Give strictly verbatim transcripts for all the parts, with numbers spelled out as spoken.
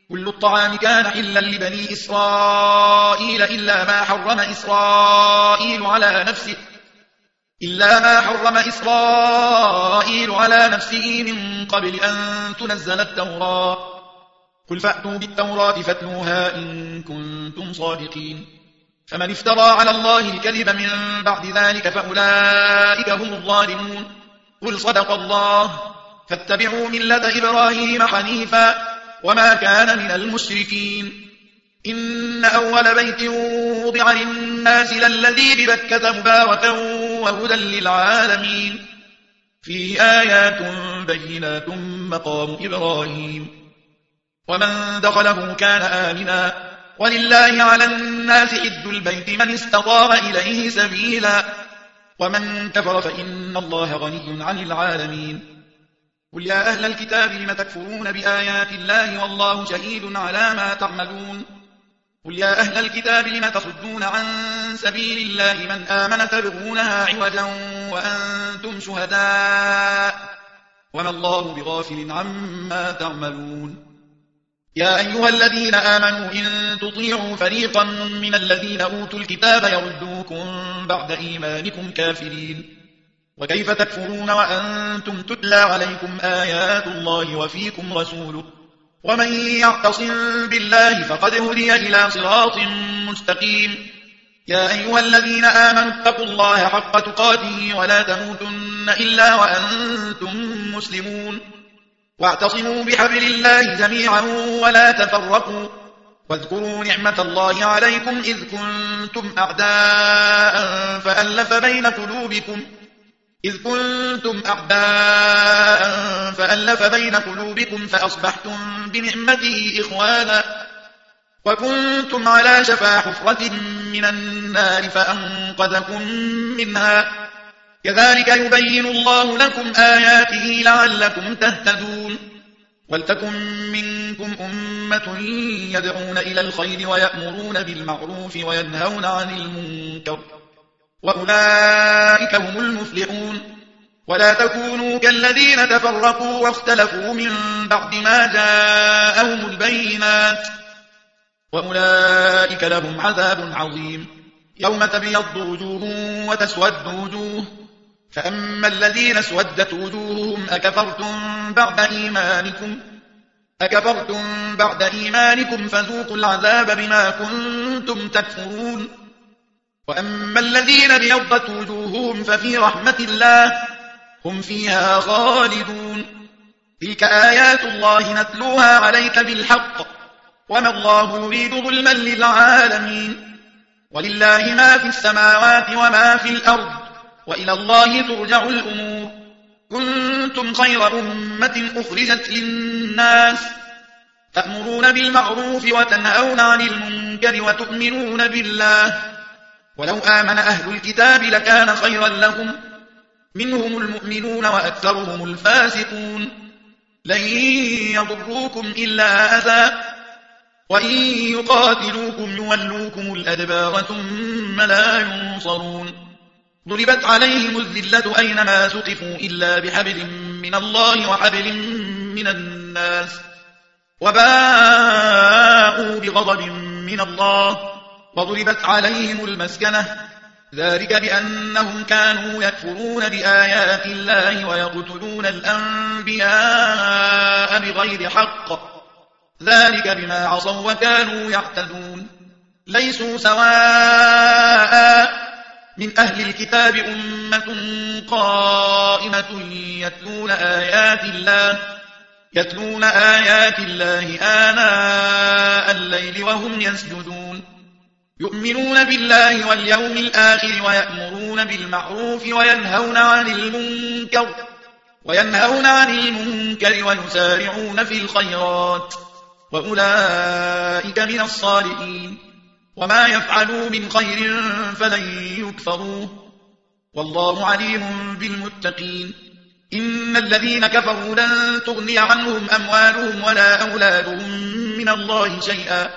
كل الطعام كان حلا لبني إسرائيل إلا ما حرم إسرائيل على نفسه إلا ما حرم إسرائيل على نفسه من قبل أن تنزل التوراة قل فأتوا بالتوراة فاتلوها إن كنتم صادقين فمن افترى على الله الكذب من بعد ذلك فأولئك هم الظالمون قل صدق الله فاتبعوا ملة إبراهيم حنيفا وما كان من المشركين إن أول بيت وضع للناس للذي ببكة مباركا وهدى للعالمين فيه آيات بينات مقام إبراهيم ومن دخله كان آمنا ولله على الناس حج البيت من استطاع إليه سبيلا ومن كفر فإن الله غني عن العالمين قل يا أهل الكتاب لم تكفرون بآيات الله والله شهيد على ما تعملون قل يا أهل الكتاب لم تصدون عن سبيل الله من آمن تبغونها عوجا وأنتم شهداء وما الله بغافل عما تعملون يا أيها الذين آمنوا إن تطيعوا فريقا من الذين أوتوا الكتاب يردوكم بعد إيمانكم كافرين وكيف تكفرون وأنتم تتلى عليكم آيات الله وفيكم رسوله ومن يعتصم بالله فقد هدي إلى صراط مستقيم يا أيها الذين آمنوا اتقوا الله حق تقاته ولا تموتن إلا وأنتم مسلمون واعتصموا بحبل الله جميعا ولا تفرقوا واذكروا نعمة الله عليكم إذ كنتم أعداء فألف بين قلوبكم إذ كنتم أعداء فألف بين قلوبكم فأصبحتم بنعمته إخوانا وكنتم على شفا حفرة من النار فأنقذكم منها كذلك يبين الله لكم آياته لعلكم تهتدون ولتكن منكم أمة يدعون إلى الخير ويأمرون بالمعروف وينهون عن المنكر وأولئك هم المفلحون ولا تكونوا كالذين تفرقوا واختلفوا من بعد ما جاءهم البينات وأولئك لهم عذاب عظيم يوم تبيض وجوه وتسود وجوه فأما الذين اسودت وجوههم أكفرتم بعد إيمانكم أكفرتم بعد إيمانكم فذوقوا العذاب بما كنتم تكفرون وأما الذين ابيضت وجوههم ففي رحمة الله هم فيها خالدون تلك آيات الله نتلوها عليك بالحق وما الله يريد ظلما للعالمين ولله ما في السماوات وما في الأرض وإلى الله ترجع الأمور كنتم خير أمة أخرجت للناس تأمرون بالمعروف وتنهون عن المنكر وتؤمنون بالله ولو آمن أهل الكتاب لكان خيرا لهم منهم المؤمنون وأكثرهم الفاسقون لن يضروكم إلا أذى وإن يقاتلوكم يولوكم الأدبار ثم لا ينصرون ضربت عليهم الذلة أينما ثقفوا إلا بحبل من الله وحبل من الناس وباءوا بغضب من الله وضربت عليهم المسكنة ذلك بأنهم كانوا يكفرون بآيات الله ويقتلون الأنبياء بغير حق ذلك بما عصوا وكانوا يعتدون ليسوا سواء من أهل الكتاب أمة قائمة يتلون آيات الله يتلون آيات الله آناء الليل وهم يسجدون يؤمنون بالله واليوم الآخر ويأمرون بالمعروف وينهون عن المنكر وينهون عن المنكر ويسارعون في الخيرات وأولئك من الصالحين وما يفعلوا من خير فلن يكفروه والله عليم بالمتقين إن الذين كفروا لن تغني عنهم أموالهم ولا أولادهم من الله شيئا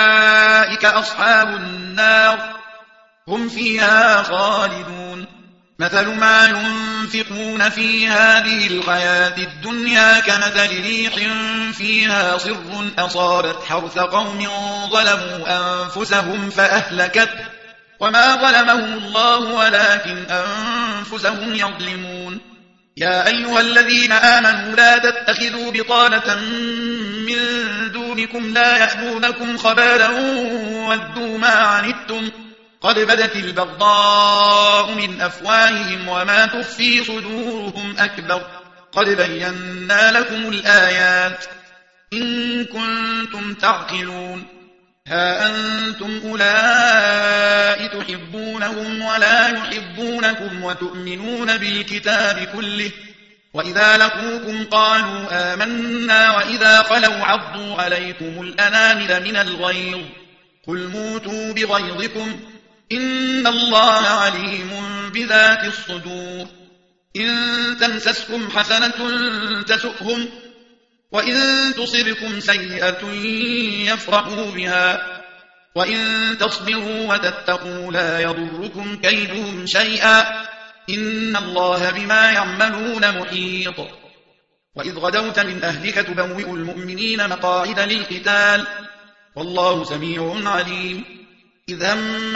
وأولئك أصحاب النار هم فيها خالدون مثل ما ينفقون في هذه الحياة الدنيا كمثل ريح فيها صر أصابت حرث قوم ظلموا أنفسهم فأهلكت وما ظلمهم الله ولكن أنفسهم يظلمون. يا أيها الذين آمنوا لا تتخذوا بطانة من دونكم لا يألونكم خبالا ودوا ما عنتم قد بدت البغضاء من أفواههم وما تخفي صدورهم أكبر قد بينا لكم الآيات إن كنتم تعقلون. ها أنتم أولئك تحبونهم ولا يحبونكم وتؤمنون بالكتاب كله وإذا لقوكم قالوا آمنا وإذا خلوا عضوا عليكم الأنامل من الغيظ قل موتوا بغيظكم إن الله عليم بذات الصدور. إن تمسسكم حسنة تسؤهم وإن تصبكم سيئة يفرحوا بها وإن تصبروا وتتقوا لا يضركم كيدهم شيئا إن الله بما يعملون محيط. وإذ غدوت من أهلك تبوئ المؤمنين مقاعد للقتال والله سميع عليم. إذ هم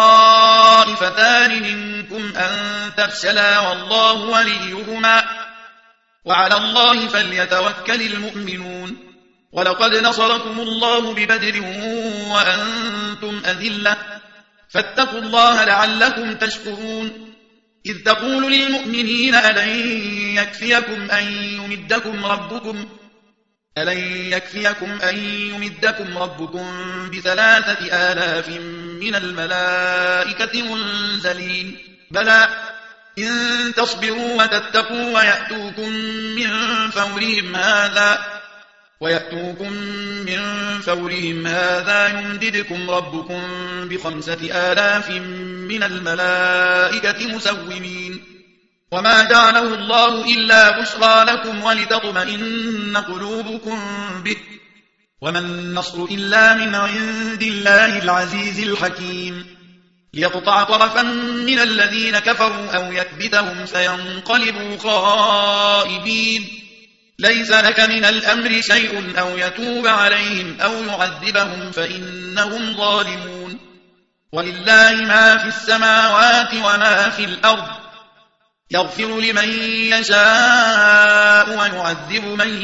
الطائفتان منكم أن تفشلا والله وليهما وعلى الله فليتوكل المؤمنون. ولقد نصركم الله ببدر وأنتم أذلة فاتقوا الله لعلكم تشكرون. إذ تقول للمؤمنين ألن يكفيكم أن يمدكم ربكم ألن يكفيكم أن يمدكم ربكم بثلاثة آلاف من الملائكة منزلين بلى إن تصبروا وتتقوا ويأتوكم من فورهم هذا ويأتوكم من فورهم هذا يمددكم ربكم بخمسة آلاف من الملائكة مسومين. وما جعله الله إلا بشرى لكم ولتطمئن قلوبكم به وما النصر إلا من عند الله العزيز الحكيم. ليقطع طرفا من الذين كفروا أو يكبتهم فينقلبوا خائبين ليس لك من الأمر شيء أو يتوب عليهم أو يعذبهم فإنهم ظالمون. ولله ما في السماوات وما في الأرض يغفر لمن يشاء ويعذب من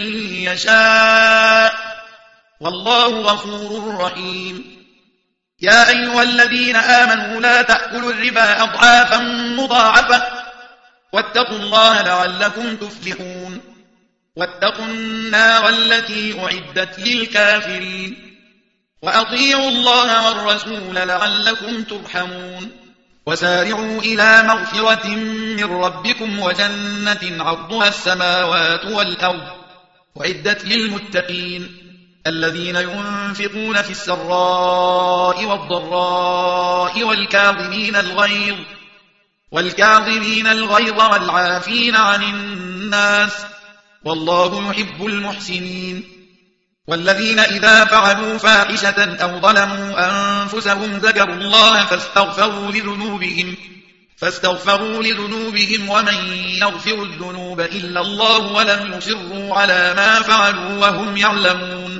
يشاء والله غفور رحيم. يا أيها الذين آمنوا لا تأكلوا الربا أضعافا مضاعفة واتقوا الله لعلكم تفلحون. واتقوا النار التي أعدت للكافرين وأطيعوا الله والرسول لعلكم ترحمون. وسارعوا إلى مغفرة من ربكم وجنة عرضها السماوات والأرض أعدت للمتقين الذين ينفقون في السراء والضراء والكاظمين الغيظ والكاظمين الغيظ والعافين عن الناس والله يحب المحسنين. والذين إذا فعلوا فاحشة أو ظلموا أنفسهم ذكروا الله فاستغفروا لذنوبهم فاستغفروا لذنوبهم ومن يغفر الذنوب إلا الله ولم يصروا على ما فعلوا وهم يعلمون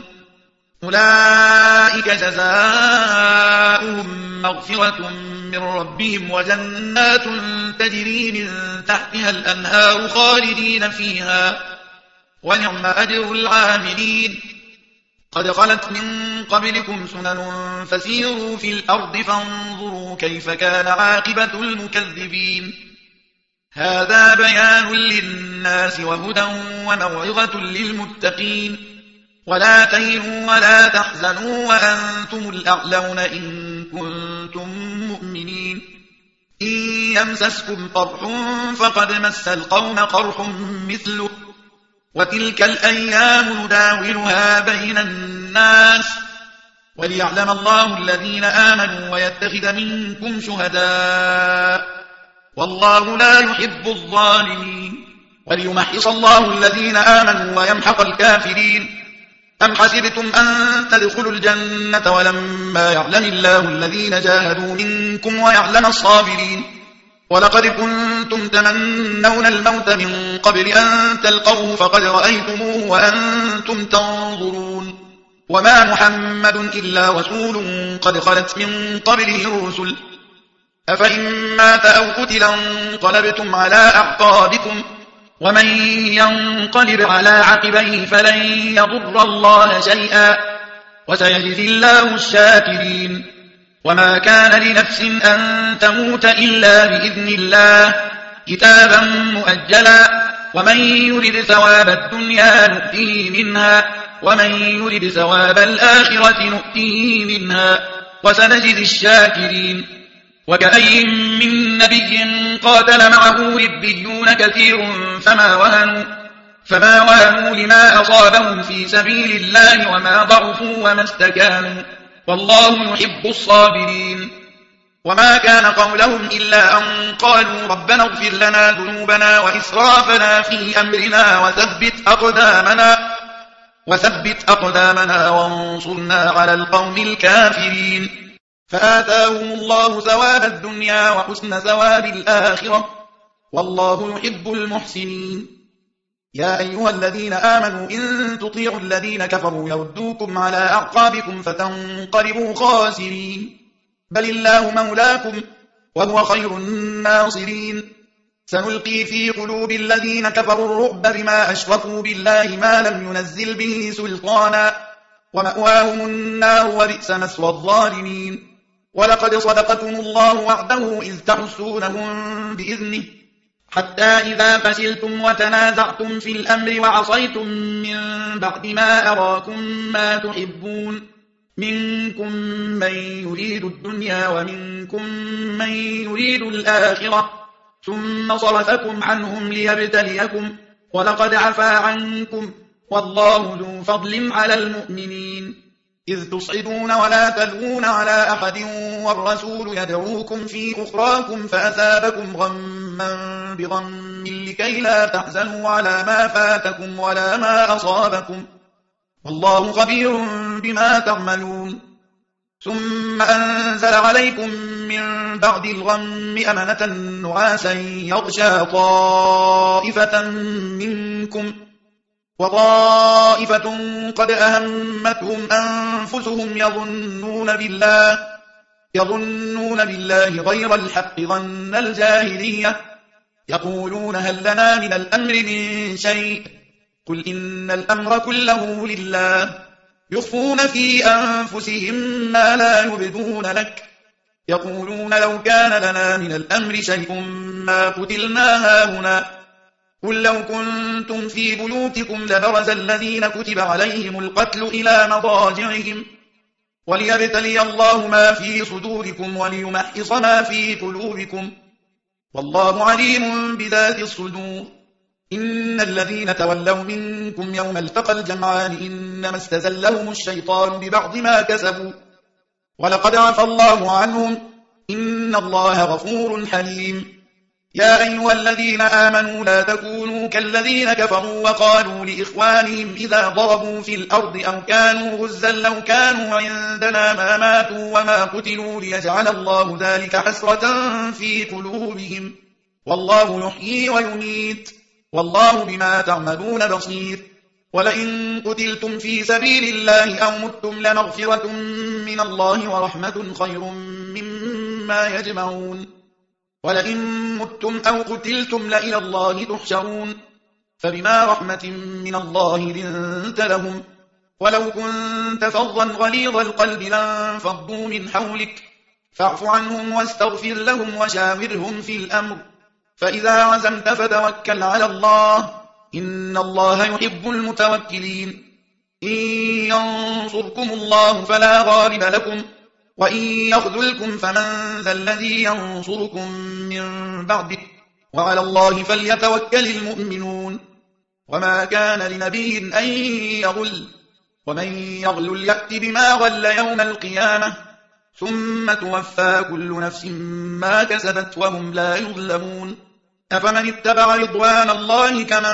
أولئك جزاؤهم مغفرة من ربهم وجنات تجري من تحتها الأنهار خالدين فيها ونعم أجر العاملين. قد خلت من قبلكم سنن فسيروا في الأرض فانظروا كيف كان عاقبة المكذبين. هذا بيان للناس وهدى وموعظة للمتقين. ولا تهنوا ولا تحزنوا وأنتم الأعلون إن كنتم مؤمنين. إن يمسسكم قرح فقد مس القوم قرح مثله وتلك الأيام نداولها بين الناس وليعلم الله الذين آمنوا ويتخذ منكم شهداء والله لا يحب الظالمين. وليمحص الله الذين آمنوا ويمحق الكافرين. أم حسبتم أن تدخلوا الجنة ولما يعلم الله الذين جاهدوا منكم ويعلم الصابرين ولقد كنتم تمنون الموت من قبل أن تلقوه فقد رأيتموه وأنتم تنظرون وما محمد إلا رسول قد خلت من قبله الرسل أفإن مات أو قتل انقلبتم على أعقابكم ومن ينقلب على عقبيه فلن يضر الله شيئا وسيجزي الله الشاكرين وما كان لنفس أن تموت إلا بإذن الله كتابا مؤجلا ومن يرد ثواب الدنيا نؤته منها ومن يرد ثواب الآخرة نؤته منها وسنجزي الشاكرين وكأي من نبي قاتل معه ربيون كثير فما وهنوا, فما وهنوا لما أصابهم في سبيل الله وما ضعفوا وما استكانوا والله يحب الصابرين وما كان قولهم إلا أن قالوا ربنا اغفر لنا ذنوبنا وإسرافنا في أمرنا وثبت أقدامنا, وثبت أقدامنا وانصرنا على القوم الكافرين فآتاهم الله ثواب الدنيا وحسن ثواب الآخرة والله يحب المحسنين يا أيها الذين آمنوا إن تطيعوا الذين كفروا يردوكم على أعقابكم فتنقلبوا خاسرين بل الله مولاكم وهو خير الناصرين سنلقي في قلوب الذين كفروا الرعب بما أشركوا بالله ما لم ينزل به سلطانا ومأواهم النار وبئس مثوى الظالمين ولقد صدقكم الله وعده إذ تحسونهم بإذنه حتى إذا فشلتم وتنازعتم في الأمر وعصيتم من بعد ما أراكم ما تحبون منكم من يريد الدنيا ومنكم من يريد الآخرة ثم صرفكم عنهم ليبتليكم ولقد عفا عنكم والله ذو فضل على المؤمنين إذ تصعدون ولا تلوون على أحد والرسول يدعوكم في أخراكم فأثابكم غما بغم لكي لا تحزنوا على ما فاتكم ولا ما أصابكم والله خبير بما تعملون ثم أنزل عليكم من بعد الغم أمنة نعاسا يغشى طائفة منكم وطائفة قد أهمتهم أنفسهم يظنون بالله يظنون بالله غير الحق ظن الجاهلية يقولون هل لنا من الأمر من شيء قل إن الأمر كله لله يخفون في أنفسهم ما لا يبدون لك يقولون لو كان لنا من الأمر شيء ما قتلنا هاهنا قل لو كنتم في بيوتكم لبرز الذين كتب عليهم القتل إلى مضاجعهم وليبتلي الله ما في صدوركم وليمحص ما في قلوبكم والله عليم بذات الصدور إن الذين تولوا منكم يوم التقى الجمعان إنما استزلهم الشيطان ببعض ما كسبوا ولقد عفى الله عنهم إن الله غفور حليم يا أيها الذين آمنوا لا تكونوا كالذين كفروا وقالوا لإخوانهم إذا ضربوا في الأرض أو كانوا غزا لو كانوا عندنا ما ماتوا وما قتلوا ليجعل الله ذلك حسرة في قلوبهم والله يحيي ويميت والله بما تعملون بصير ولئن قتلتم في سبيل الله أو متم لمغفرة من الله ورحمة خير مما يجمعون ولئن متم أو قتلتم لإلى الله تحشرون فبما رحمة من الله لنت لهم ولو كنت فظا غليظ القلب لانفضوا من حولك فاعف عنهم واستغفر لهم وشاورهم في الأمر فإذا عزمت فتوكل على الله إن الله يحب المتوكلين إن ينصركم الله فلا غالب لكم وإن يخذلكم فمن ذا الذي ينصركم من بعده وعلى الله فليتوكل المؤمنون وما كان لنبي أن يغل ومن يغل يأت بما غل يوم القيامة ثم توفى كل نفس ما كسبت وهم لا يظلمون أفمن اتبع رضوان الله كمن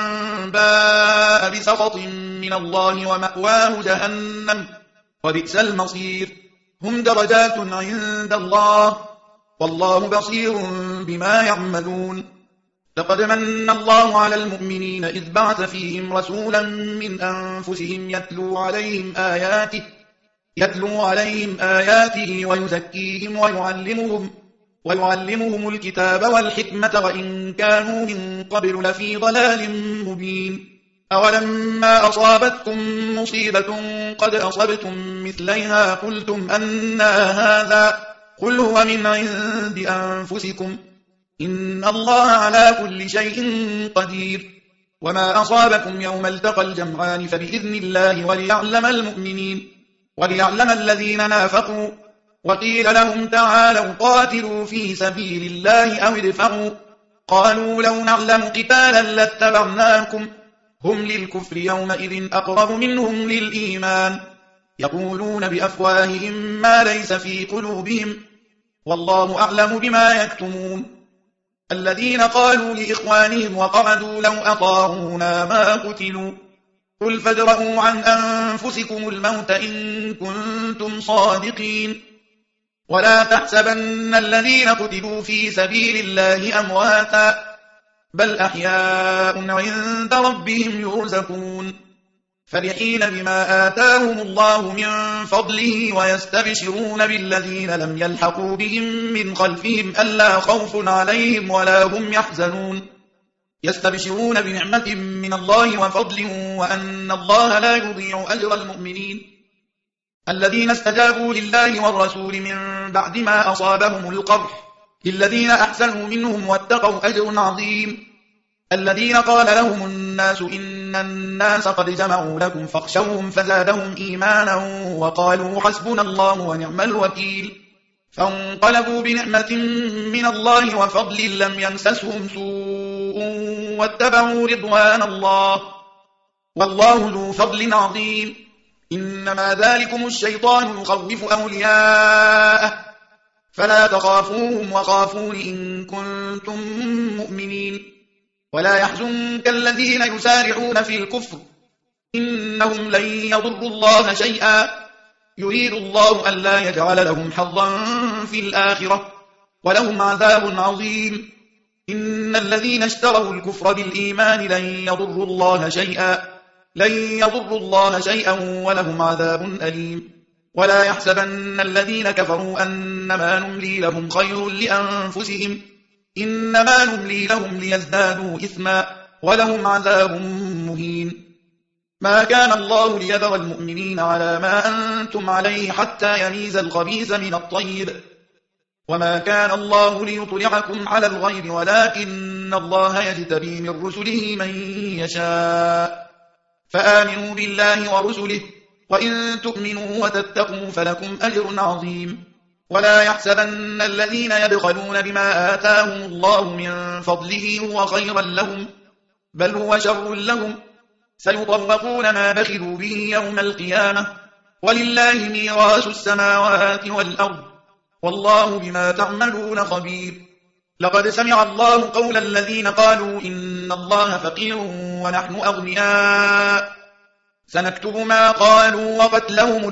باء بسخط من الله ومأواه جهنم وبئس المصير هم درجات عند الله والله بصير بما يعملون. لقد من الله على المؤمنين إذ بعث فيهم رسولا من أنفسهم يتلو عليهم آياته يتلو عليهم آياته ويزكيهم ويعلمهم ويعلمهم الكتاب والحكمة وإن كانوا من قبل لفي ضلال مبين. أولما أصابتكم مصيبة قد أصبتم مثليها قلتم أنى هذا قل هو من عند أنفسكم إن الله على كل شيء قدير. وما أصابكم يوم التقى الجمعان فبإذن الله وليعلم المؤمنين وليعلم الذين نافقوا. وقيل لهم تعالوا قاتلوا في سبيل الله أو ادفعوا قالوا لو نعلم قتالا لاتبعناكم هم للكفر يومئذ أقرب منهم للإيمان يقولون بأفواههم ما ليس في قلوبهم والله أعلم بما يكتمون. الذين قالوا لإخوانهم وقعدوا لو أطاعونا ما قتلوا قل فادرءوا عن أنفسكم الموت إن كنتم صادقين. ولا تحسبن الذين قتلوا في سبيل الله أمواتا بل أحياء عند ربهم يرزقون فرحين بما آتاهم الله من فضله ويستبشرون بالذين لم يلحقوا بهم من خلفهم ألا خوف عليهم ولا هم يحزنون يستبشرون بنعمة من الله وفضل وأن الله لا يضيع أجر المؤمنين. الذين استجابوا لله والرسول من بعد ما أصابهم القرح للذين أحسنوا منهم واتقوا أجر عظيم. الذين قال لهم الناس إن الناس قد جمعوا لكم فاخشوهم فزادهم إيمانا وقالوا حسبنا الله ونعم الوكيل فانقلبوا بنعمة من الله وفضل لم يمسسهم سوء واتبعوا رضوان الله والله ذو فضل عظيم. إنما ذلكم الشيطان يخوف أولياءه فلا تخافوهم وخافون إن كنتم مؤمنين. ولا يحزنك الذين يسارعون في الكفر إنهم لن يضروا الله شيئا يريد الله ألا يجعل لهم حظا في الآخرة ولهم عذاب عظيم. إن الذين اشتروا الكفر بالإيمان لن يضروا الله شيئا لن يضروا الله شيئا ولهم عذاب أليم. ولا يحسبن الذين كفروا أنما نملي لهم خير لأنفسهم إنما نملي لهم ليزدادوا إثما ولهم عذاب مهين. ما كان الله ليذر المؤمنين على ما أنتم عليه حتى يميز الخبيث من الطيب وما كان الله ليطلعكم على الغيب ولكن الله يجتبي من رسله من يشاء فآمنوا بالله ورسله وإن تؤمنوا وتتقوا فلكم أجر عظيم. ولا يحسبن الذين يبخلون بما آتاهم الله من فضله هو خيرا لهم بل هو شر لهم سيطرقون ما بخلوا به يوم القيامة ولله ميراث السماوات والأرض والله بما تعملون خبير. لقد سمع الله قول الذين قالوا إن الله فقير ونحن أغنياء سنكتب ما قالوا وقتلهم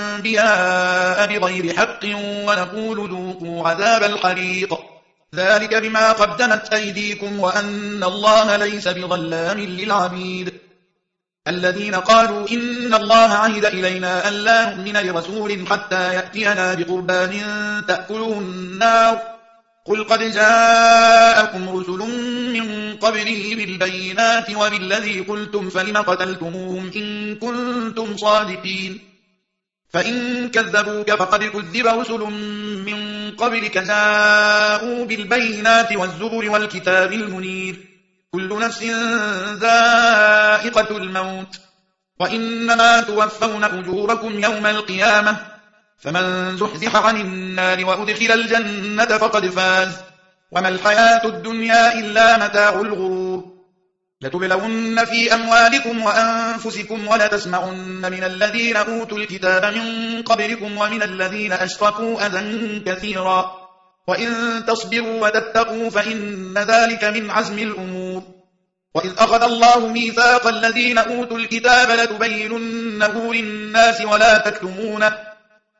الأنبياء بغير حق ونقول ذوقوا عذاب الحريق ذلك بما قدمت أيديكم وأن الله ليس بظلام للعبيد. الذين قالوا إن الله عهد إلينا ألا نؤمن لرسول حتى يأتينا بقربان تأكله النار قل قد جاءكم رسل من قبله بالبينات وبالذي قلتم فلم قتلتموهم إن كنتم صادقين فإن كذبوك فقد كذب رسل من قبلك جاءوا بالبينات والزبر والكتاب المنير كل نفس ذائقة الموت وإنما توفون أجوركم يوم القيامة فمن زحزح عن النار وأدخل الجنة فقد فاز وما الحياة الدنيا إلا متاع الغرور. لتبلون في أموالكم وأنفسكم ولتسمعن من الذين أوتوا الكتاب من قبلكم ومن الذين أشركوا أذى كثيرا وإن تصبروا وتتقوا فإن ذلك من عزم الأمور. وإذ أخذ الله ميثاق الذين أوتوا الكتاب لتبيننه للناس ولا تكتمونه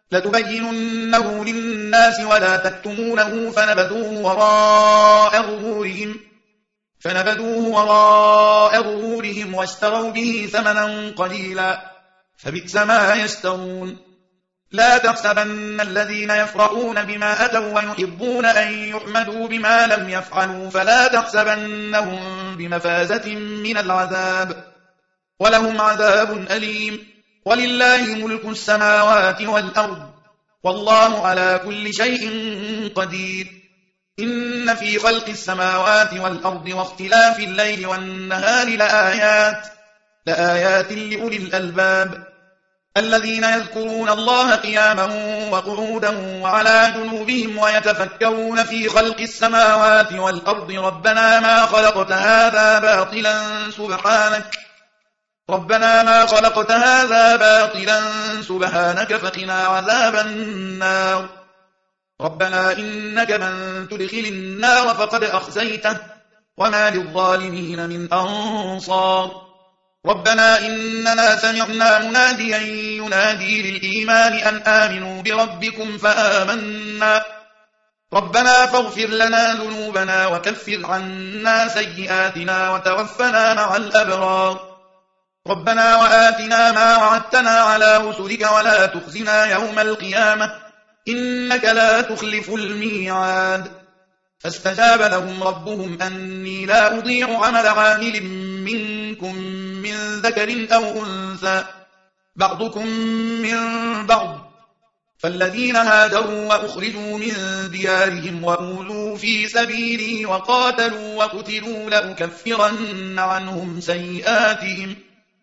لتبيننه للناس ولا تكتمونه فنبذوه وراء ظهورهم فنبذوه وراء ظهورهم واشتروا به ثمنا قليلا فبئس ما يشترون. لا تحسبن الذين يفرحون بما أتوا ويحبون أن يحمدوا بما لم يفعلوا فلا تحسبنهم بمفازة من العذاب ولهم عذاب أليم. ولله ملك السماوات والأرض والله على كل شيء قدير. إن في خلق السماوات والأرض واختلاف الليل والنهار لآيات لآيات لأولي الألباب الذين يذكرون الله قياما وقعودا وعلى جنوبهم ويتفكرون في خلق السماوات والأرض ربنا ما خلقت هذا باطلا سبحانك ربنا ما خلقت هذا باطلا سبحانك فقنا عذاب النار. ربنا إنك من تدخل النار فقد أخزيته وما للظالمين من أنصار. ربنا إننا سمعنا مناديا ينادي للإيمان أن آمنوا بربكم فآمنا ربنا فاغفر لنا ذنوبنا وكفر عنا سيئاتنا وتوفنا مع الأبرار. ربنا وآتنا ما وعدتنا على رسلك ولا تخزنا يوم القيامة إنك لا تخلف الميعاد. فاستجاب لهم ربهم أني لا أضيع عمل عامل منكم من ذكر أو أنثى بعضكم من بعض فالذين هاجروا وأخرجوا من ديارهم وأوذوا في سبيلي وقاتلوا وقتلوا لأكفرن عنهم سيئاتهم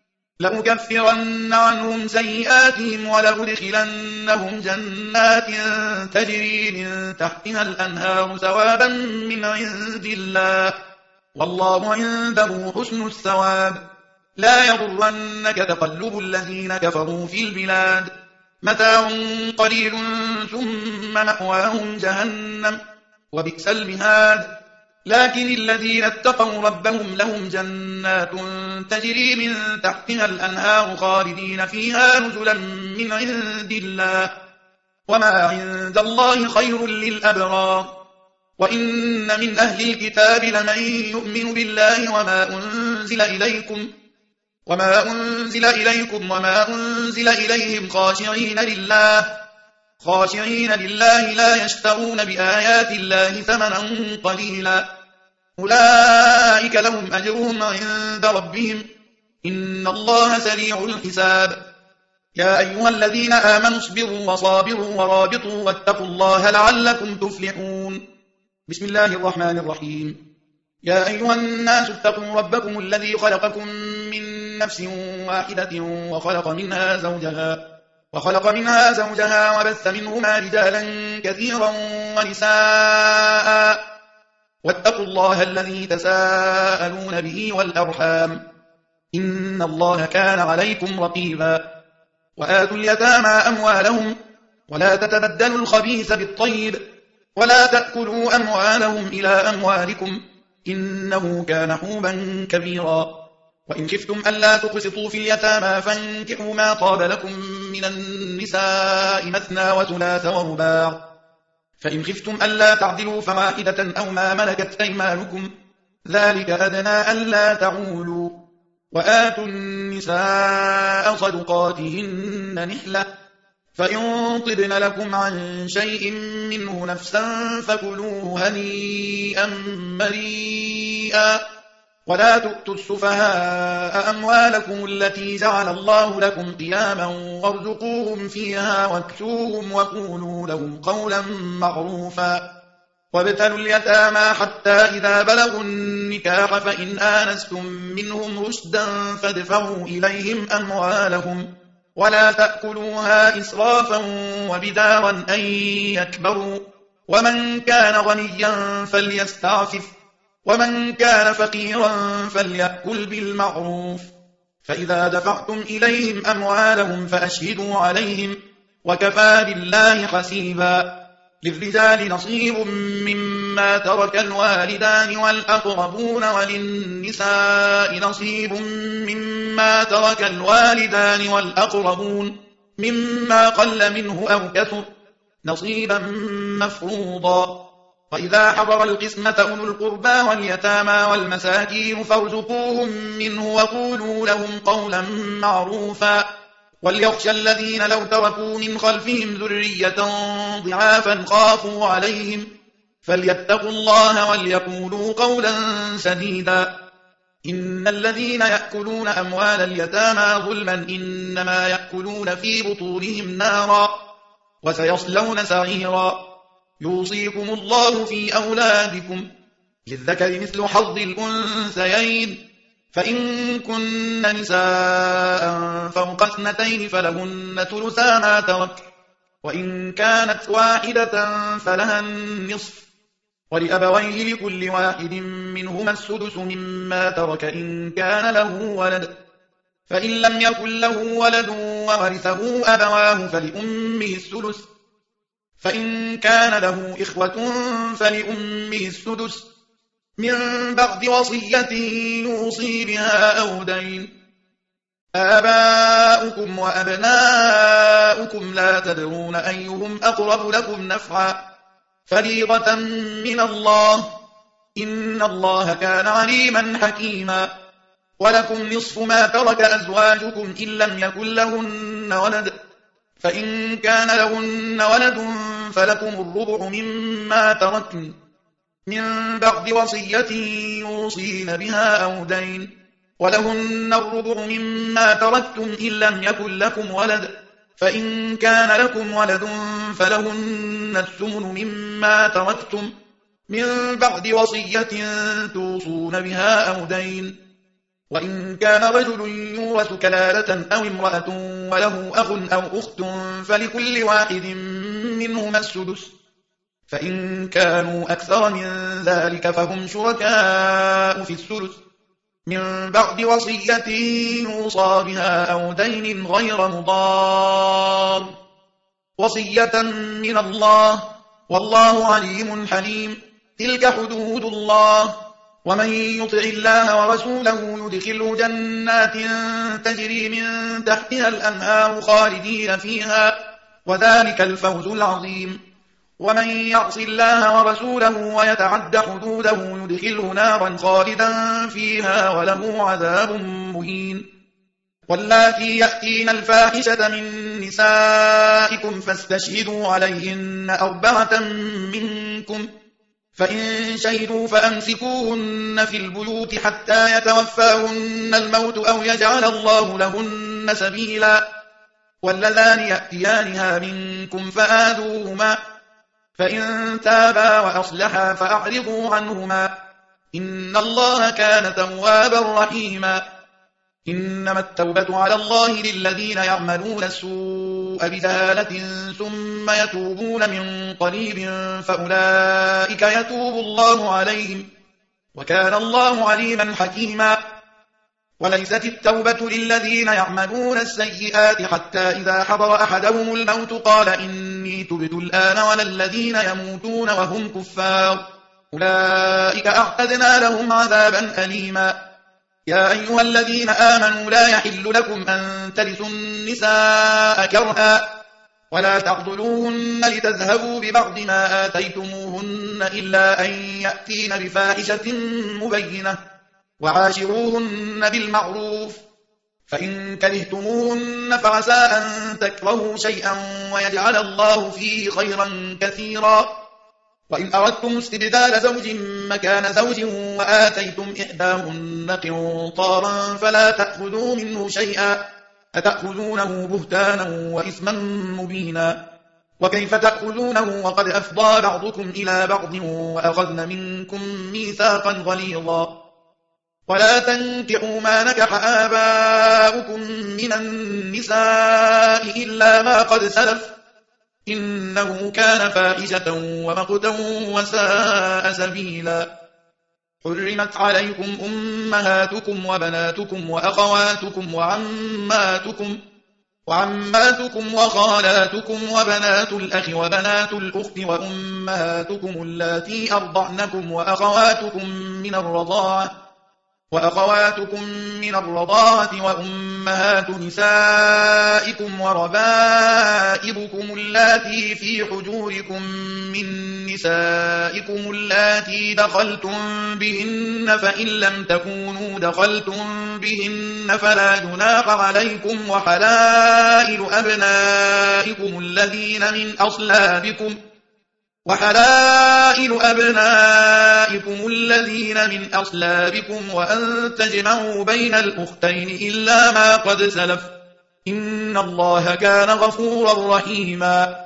لأكفرن عنهم سيئاتهم ولأدخلنهم جنات تجري من تحتها الأنهار ثوابا من عند الله والله عنده حسن الثواب. لا يغرنك تقلب الذين كفروا في البلاد متاع قليل ثم مأواهم جهنم وبئس المهاد. لكن الذين اتقوا ربهم لهم جنات تجري من تحتها الأنهار خالدين فيها نزلا من عند الله وما عند الله خير للأبرار. وإن من أهل الكتاب لمن يؤمن بالله وما أنزل إليكم وما أنزل إليكم وما أنزل إليهم خاشعين لله خاشعين لله لا يشترون بآيات الله ثمنا قليلا أولئك لهم أجرهم عند ربهم إن الله سريع الحساب. يا أيها الذين آمنوا اصبروا وصابروا ورابطوا واتقوا الله لعلكم تفلحون. بسم الله الرحمن الرحيم. يا أيها الناس اتقوا ربكم الذي خلقكم من نفس واحدة وخلق منها زوجها وخلق منها زوجها وبث منهما رجالا كثيرا ونساء واتقوا الله الذي تساءلون به والأرحام إن الله كان عليكم رقيبا. وآتوا اليتامى أموالهم ولا تتبدلوا الخبيث بالطيب ولا تأكلوا أموالهم إلى أموالكم إنه كان حوبا كبيرا. وإن خفتم ألا تقسطوا في اليتامى فانكحوا ما طاب لكم من النساء مثنى وثلاث ورباع فإن خفتم ألا تعدلوا فواحدة أو ما ملكت أيمانكم ذلك أدنى ألا تعولوا. وآتوا النساء صدقاتهن نحلة فإن طبن لكم عن شيء منه نفسا فكلوه هنيئا مريئا ولا تؤتوا السفهاء أموالكم التي جعل الله لكم قياما وارزقوهم فيها واكسوهم وقولوا لهم قولا معروفا. وابتلوا اليتامى حتى إذا بلغوا النكاح فإن آنستم منهم رشدا فادفعوا إليهم أموالهم ولا تأكلوها إسرافا وبدارا أن يكبروا ومن كان غنيا فليستعفف ومن كان فقيرا فليأكل بالمعروف. فإذا دفعتم إليهم أموالهم فأشهدوا عليهم وكفى بالله حسيبا. للرجال نصيب مما ترك الوالدان والأقربون وللنساء نصيب مما ترك الوالدان والأقربون مما قل منه أو كثر نصيبا مفروضا. وإذا حضر القسمة أولو القربى واليتامى والمساكين فارزقوهم منه وقولوا لهم قولا معروفا. وليخشى الذين لو تركوا من خلفهم ذرية ضعافا خافوا عليهم فليتقوا الله وليقولوا قولا سديدا. إن الذين يأكلون أموال اليتامى ظلما إنما يأكلون في بطونهم نارا وسيصلون سعيرا. يوصيكم الله في أولادكم للذكر مثل حظ الأنثيين فإن كن نساء فوق اثنتين فلهن ثلثا ما ترك وإن كانت واحدة فلها النصف ولأبويه لكل واحد منهما السدس مما ترك إن كان له ولد فإن لم يكن له ولد وورثه أبواه فلأمه السدس فإن كان له إخوة فلأمه السدس من بعد وصية يوصي بها أو دين. آباؤكم وأبناؤكم لا تدرون أيهم أقرب لكم نفعا فريضة من الله إن الله كان عليما حكيما. ولكم نصف ما ترك أزواجكم إن لم يكن لهن ولد فإن كان لهن ولد فلكم الربع مما تركن من بعد وصية يوصين بها أو دين ولهن الربع مما تركتم إن لم يكن لكم ولد فإن كان لكم ولد فلهن الثمن مما تركتم من بعد وصية توصون بها أو دين. وإن كان رجل يورث كلالة أو امرأة وله أخ أو أخت فلكل واحد منهما السدس فإن كانوا أكثر من ذلك فهم شركاء في الثلث من بعد وصية يوصى بها أو دين غير مضار وصية من الله والله عليم حليم. تلك حدود الله ومن يطع الله ورسوله يدخله جنات تجري من تحتها الأنهار خالدين فيها وذلك الفوز العظيم. ومن يعص الله ورسوله ويتعد حدوده يدخله نارا خالدا فيها وله عذاب مهين. واللاتي يأتين الفاحشة من نسائكم فاستشهدوا عليهن أربعة منكم فإن شهدوا فأمسكوهن في البيوت حتى يتوفاهن الموت أو يجعل الله لهن سبيلا. واللذان يأتيانها منكم فآذوهما فإن تابا وأصلحا فأعرضوا عنهما إن الله كان توابا رحيما. إنما التوبة على الله للذين يعملون السوء بجهالة ثم يتوبون من قريب فأولئك يتوب الله عليهم وكان الله عليما حكيما. وليست التوبة للذين يعملون السيئات حتى إذا حضر أحدهم الموت قال إني تبت الآن ولا الذين يموتون وهم كفار أولئك أعتدنا لهم عذابا أليما. يا أيها الذين آمنوا لا يحل لكم أن ترثوا النساء كرها ولا تعضلوهن لتذهبوا ببعض ما آتيتموهن إلا أن يأتين بفاحشة مبينة وعاشروهن بالمعروف فإن كرهتموهن فعسى أن تكرهوا شيئا ويجعل الله فيه خيرا كثيرا. وإن أردتم استبدال زوج مكان زوج وآتيتم إحداهن قنطارا فلا تأخذوا منه شيئا أتأخذونه بهتانا وإثما مبينا. وكيف تأخذونه وقد أفضى بعضكم إلى بعض وأخذن منكم ميثاقا غليظا. ولا تنكحوا ما نكح آباؤكم من النساء إلا ما قد سلف إنه كان فاحشة ومقتا وساء سبيلا. حرمت عليكم أمهاتكم وبناتكم وأخواتكم وعماتكم وعماتكم وخالاتكم وبنات الأخ وبنات الأخت وأمهاتكم اللاتي أرضعنكم وأخواتكم من الرضاعة وأخواتكم من الرضاعة وأمهات نسائكم وربائبكم اللاتي في حجوركم من نسائكم اللاتي دخلتم بهن فإن لم تكونوا دخلتم بهن فلا جناح عليكم وحلائل أبنائكم الذين من أصلابكم وحلائل أبنائكم الذين من أصلابكم وأن تجمعوا بين الأختين إلا ما قد سلف إن الله كان غفورا رحيما